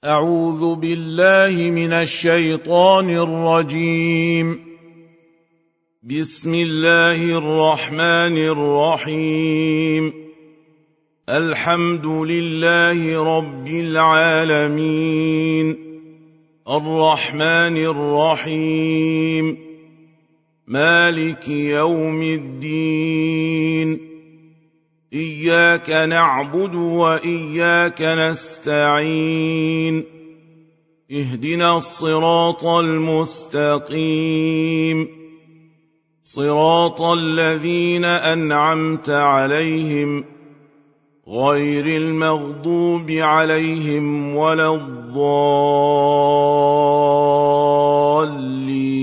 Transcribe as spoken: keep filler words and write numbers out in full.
أعوذ بالله من الشيطان الرجيم. بسم الله الرحمن الرحيم. الحمد لله رب العالمين، الرحمن الرحيم، مالك يوم الدين. إياك نعبد وإياك نستعين. اهدنا الصراط المستقيم، صراط الذين أنعمت عليهم غير المغضوب عليهم ولا الضالين.